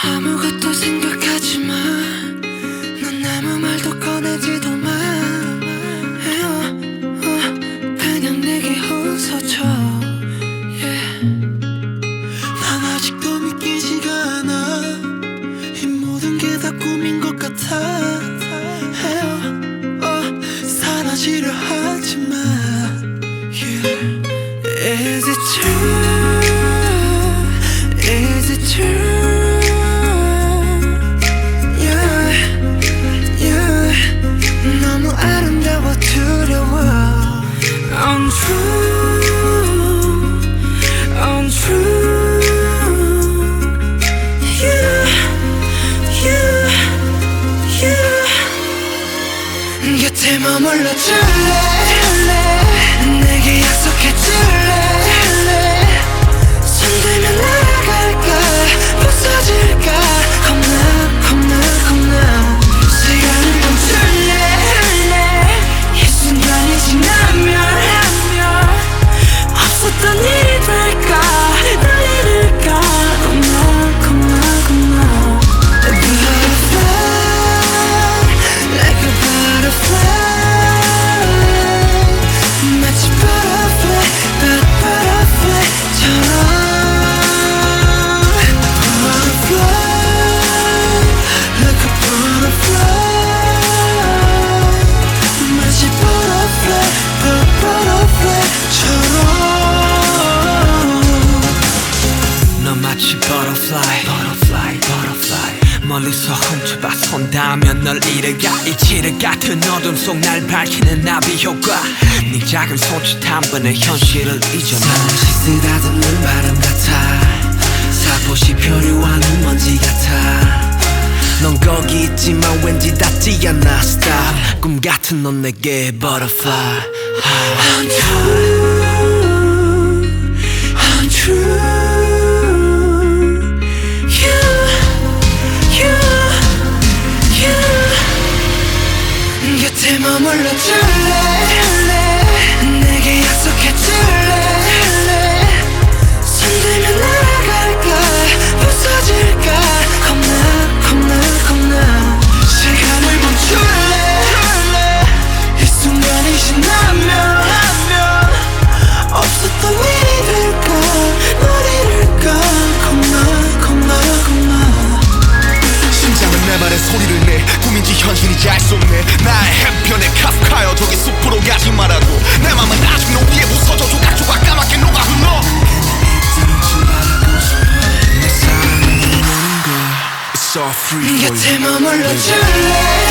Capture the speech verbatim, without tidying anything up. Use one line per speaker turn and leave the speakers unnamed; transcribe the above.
아무것도 생각하지 마. 넌 아무 말도 꺼내지도 마. 어, 그냥 내게 웃어줘. yeah. 난 아직도 믿기지가 않아. 이 모든 게 다 꿈인 것 같아. 어, 사라지려 하지 마. yeah. Is it true? Is it true? Yeah, yeah. 너무 아름다워 두려워. Untrue, untrue. Yeah, yeah, yeah. 곁에 머물러 줄래? 내게 약속해 줄래? 손들면 날아갈까? 부서질까? 겁나 겁나 겁나. 시간을 멈출래? 이 순간이 지나면 없었던 일이 될까? 날 잃을까? 겁나 겁나 겁나. A butterfly, like a butterfly. 마치 butterfly, but butterfly처럼. 너 마치 butterfly, butterfly, butterfly. 멀리서 훔쳐봐 손 닿으면 널 잃어가. 이치를 같은 어둠 속 날 밝히는 나비 효과. 네 작은 손짓 한 번에 현실을 잊어놔. 잠시 쓰다듬는 바람 같아. 살포시 표류하는 먼지 같아. 넌 거기 있지만 왠지 닿지 않아. Stop. 꿈 같은 넌 내게 butterfly. Untrue, untrue. 곁에 머물러 줄래? 내게 약속해 줄래? 손들면 날아갈까? 부서질까? 겁나 겁나 겁나. 시간을 멈출래? 이 순간이 지나면 없었던 일이 될까? 널 잃을까? 겁나 겁나 겁나.
심장은 내 말에 소리를 내. 꿈인지 현실인지 알 수 없네. 나의 해변에 카프카여 저기 숲으로 가지 말아도. 내 맘은 아직 너 위에 부서져 조각조각 까맣게 녹아 흘러. 내 사랑은 오는 걸 It's all free for you.
곁에 머물러 줄래?